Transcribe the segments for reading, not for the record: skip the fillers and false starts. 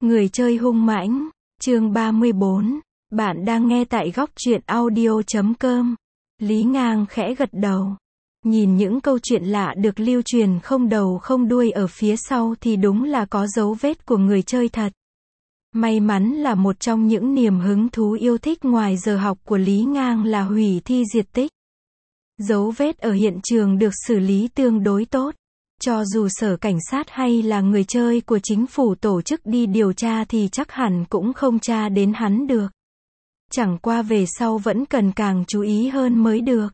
Người chơi hung mãnh, chương 34. Bạn đang nghe tại góc truyện audio.com. Lý Ngang khẽ gật đầu. Nhìn những câu chuyện lạ được lưu truyền không đầu không đuôi ở phía sau thì đúng là có dấu vết của người chơi thật. May mắn là một trong những niềm hứng thú yêu thích ngoài giờ học của Lý Ngang là hủy thi diệt tích. Dấu vết ở hiện trường được xử lý tương đối tốt. Cho dù sở cảnh sát hay là người chơi của chính phủ tổ chức đi điều tra thì chắc hẳn cũng không tra đến hắn được. Chẳng qua về sau vẫn cần càng chú ý hơn mới được.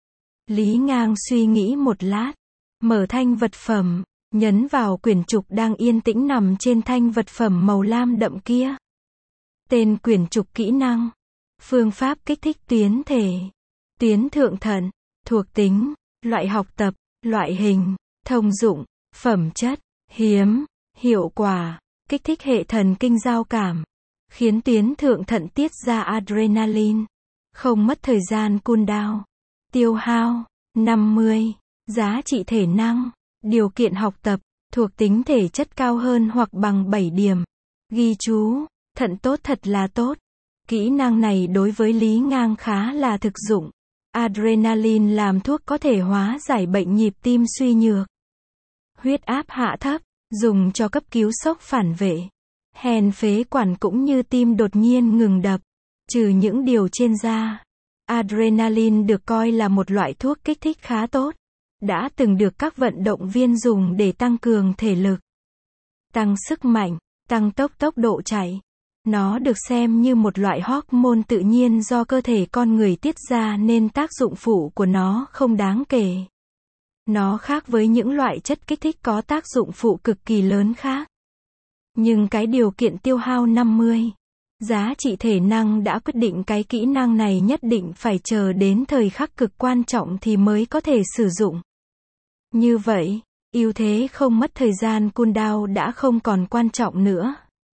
Lý Ngang suy nghĩ một lát, mở thanh vật phẩm, nhấn vào quyển trục đang yên tĩnh nằm trên thanh vật phẩm màu lam đậm kia. Tên quyển trục kỹ năng, phương pháp kích thích tuyến thể, tuyến thượng thận, thuộc tính, loại học tập, loại hình, thông dụng, phẩm chất, hiếm, hiệu quả, kích thích hệ thần kinh giao cảm, khiến tuyến thượng thận tiết ra adrenaline, không mất thời gian cooldown, tiêu hao, 50, giá trị thể năng, điều kiện học tập, thuộc tính thể chất cao hơn hoặc bằng 7 điểm. Ghi chú, thận tốt thật là tốt. Kỹ năng này đối với Lý Ngang khá là thực dụng. Adrenaline làm thuốc có thể hóa giải bệnh nhịp tim suy nhược. Huyết áp hạ thấp, dùng cho cấp cứu sốc phản vệ. Hèn phế quản cũng như tim đột nhiên ngừng đập. Trừ những điều trên ra, adrenaline được coi là một loại thuốc kích thích khá tốt. Đã từng được các vận động viên dùng để tăng cường thể lực, tăng sức mạnh, tăng tốc độ chạy. Nó được xem như một loại hormone tự nhiên do cơ thể con người tiết ra nên tác dụng phụ của nó không đáng kể. Nó khác với những loại chất kích thích có tác dụng phụ cực kỳ lớn khác. Nhưng cái điều kiện tiêu hao 50, giá trị thể năng đã quyết định cái kỹ năng này nhất định phải chờ đến thời khắc cực quan trọng thì mới có thể sử dụng. Như vậy, ưu thế không mất thời gian cooldown đã không còn quan trọng nữa.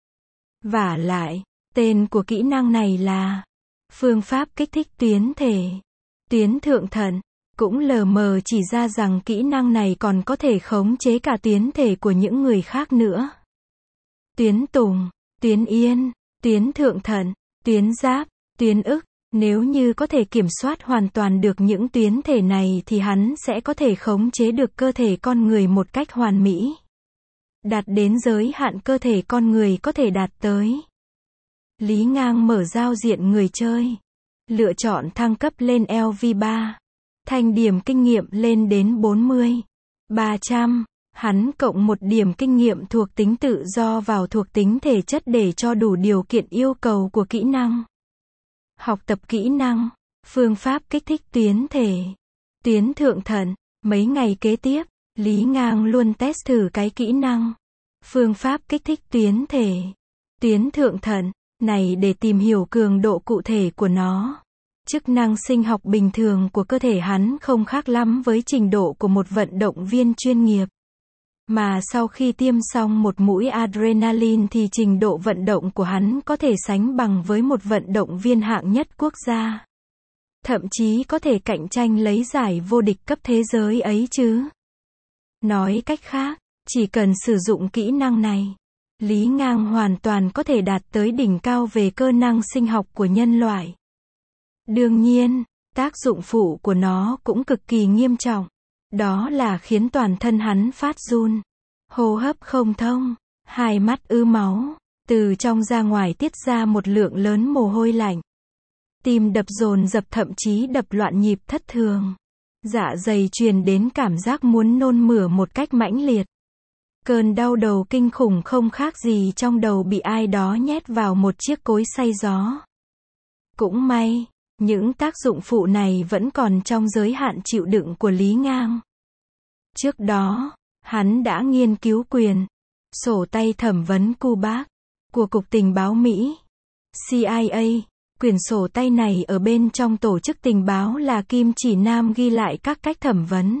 Vả lại, tên của kỹ năng này là phương pháp kích thích tuyến thể, tuyến thượng thận, cũng lờ mờ chỉ ra rằng kỹ năng này còn có thể khống chế cả tuyến thể của những người khác nữa. Tuyến tùng, tuyến yên, tuyến thượng thận, tuyến giáp, tuyến ức, nếu như có thể kiểm soát hoàn toàn được những tuyến thể này thì hắn sẽ có thể khống chế được cơ thể con người một cách hoàn mỹ. Đạt đến giới hạn cơ thể con người có thể đạt tới. Lý Ngang mở giao diện người chơi. Lựa chọn thăng cấp lên LV3. Thanh điểm kinh nghiệm lên đến 40. 300. Hắn cộng một điểm kinh nghiệm thuộc tính tự do vào thuộc tính thể chất để cho đủ điều kiện yêu cầu của kỹ năng. Học tập kỹ năng. Phương pháp kích thích tuyến thể, tuyến thượng thận. Mấy ngày kế tiếp, Lý Ngang luôn test thử cái kỹ năng phương pháp kích thích tuyến thể, tuyến thượng thận này để tìm hiểu cường độ cụ thể của nó. Chức năng sinh học bình thường của cơ thể hắn không khác lắm với trình độ của một vận động viên chuyên nghiệp. Mà sau khi tiêm xong một mũi adrenaline thì trình độ vận động của hắn có thể sánh bằng với một vận động viên hạng nhất quốc gia. Thậm chí có thể cạnh tranh lấy giải vô địch cấp thế giới ấy chứ. Nói cách khác, chỉ cần sử dụng kỹ năng này, Lý Ngang hoàn toàn có thể đạt tới đỉnh cao về cơ năng sinh học của nhân loại. Đương nhiên, tác dụng phụ của nó cũng cực kỳ nghiêm trọng. Đó là khiến toàn thân hắn phát run, hô hấp không thông, hai mắt ứ máu, từ trong ra ngoài tiết ra một lượng lớn mồ hôi lạnh. Tim đập dồn dập thậm chí đập loạn nhịp thất thường. Dạ dày truyền đến cảm giác muốn nôn mửa một cách mãnh liệt. Cơn đau đầu kinh khủng không khác gì trong đầu bị ai đó nhét vào một chiếc cối xay gió. Cũng may, những tác dụng phụ này vẫn còn trong giới hạn chịu đựng của Lý Ngang. Trước đó, hắn đã nghiên cứu quyền, sổ tay thẩm vấn Kubark, của Cục Tình báo Mỹ, CIA. Quyển sổ tay này ở bên trong tổ chức tình báo là kim chỉ nam ghi lại các cách thẩm vấn.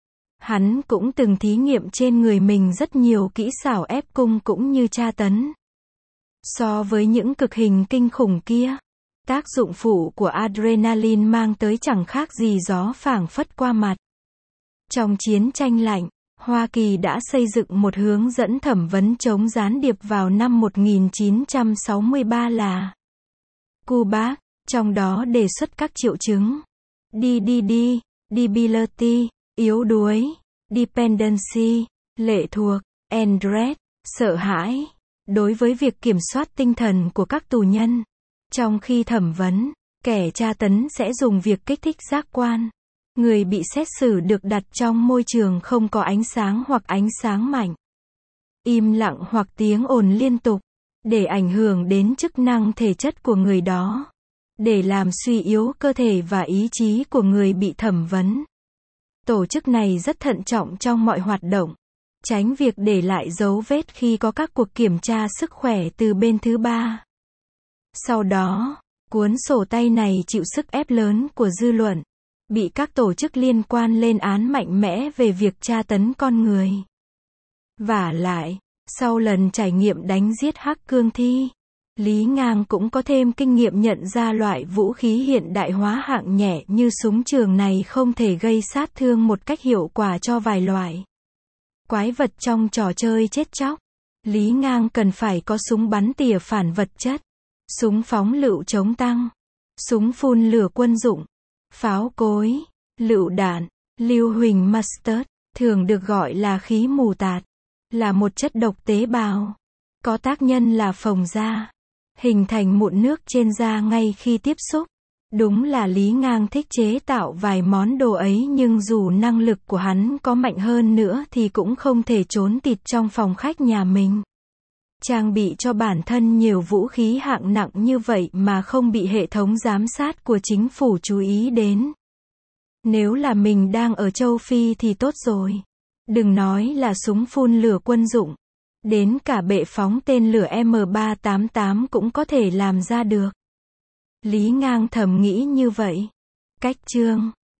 Hắn cũng từng thí nghiệm trên người mình rất nhiều kỹ xảo ép cung cũng như tra tấn. So với những cực hình kinh khủng kia, tác dụng phụ của adrenaline mang tới chẳng khác gì gió phảng phất qua mặt. Trong chiến tranh lạnh, Hoa Kỳ đã xây dựng một hướng dẫn thẩm vấn chống gián điệp vào năm 1963 là CUBAC, trong đó đề xuất các triệu chứng DDD, debility, yếu đuối, dependency, lệ thuộc, and dread, sợ hãi, đối với việc kiểm soát tinh thần của các tù nhân. Trong khi thẩm vấn, kẻ tra tấn sẽ dùng việc kích thích giác quan. Người bị xét xử được đặt trong môi trường không có ánh sáng hoặc ánh sáng mạnh, im lặng hoặc tiếng ồn liên tục, để ảnh hưởng đến chức năng thể chất của người đó, để làm suy yếu cơ thể và ý chí của người bị thẩm vấn. Tổ chức này rất thận trọng trong mọi hoạt động, tránh việc để lại dấu vết khi có các cuộc kiểm tra sức khỏe từ bên thứ ba. Sau đó, cuốn sổ tay này chịu sức ép lớn của dư luận, bị các tổ chức liên quan lên án mạnh mẽ về việc tra tấn con người. Vả lại, sau lần trải nghiệm đánh giết Hắc Cương Thi, Lý Ngang cũng có thêm kinh nghiệm nhận ra loại vũ khí hiện đại hóa hạng nhẹ như súng trường này không thể gây sát thương một cách hiệu quả cho vài loại quái vật trong trò chơi chết chóc. Lý Ngang cần phải có súng bắn tỉa phản vật chất, súng phóng lựu chống tăng, súng phun lửa quân dụng, pháo cối, lựu đạn, lưu huỳnh mustard, thường được gọi là khí mù tạt, là một chất độc tế bào, có tác nhân là phồng da, hình thành mụn nước trên da ngay khi tiếp xúc. Đúng là Lý Ngang thích chế tạo vài món đồ ấy, nhưng dù năng lực của hắn có mạnh hơn nữa thì cũng không thể trốn tịt trong phòng khách nhà mình. Trang bị cho bản thân nhiều vũ khí hạng nặng như vậy mà không bị hệ thống giám sát của chính phủ chú ý đến. Nếu là mình đang ở châu Phi thì tốt rồi. Đừng nói là súng phun lửa quân dụng, đến cả bệ phóng tên lửa M388 cũng có thể làm ra được. Lý Ngang thầm nghĩ như vậy. Cách chương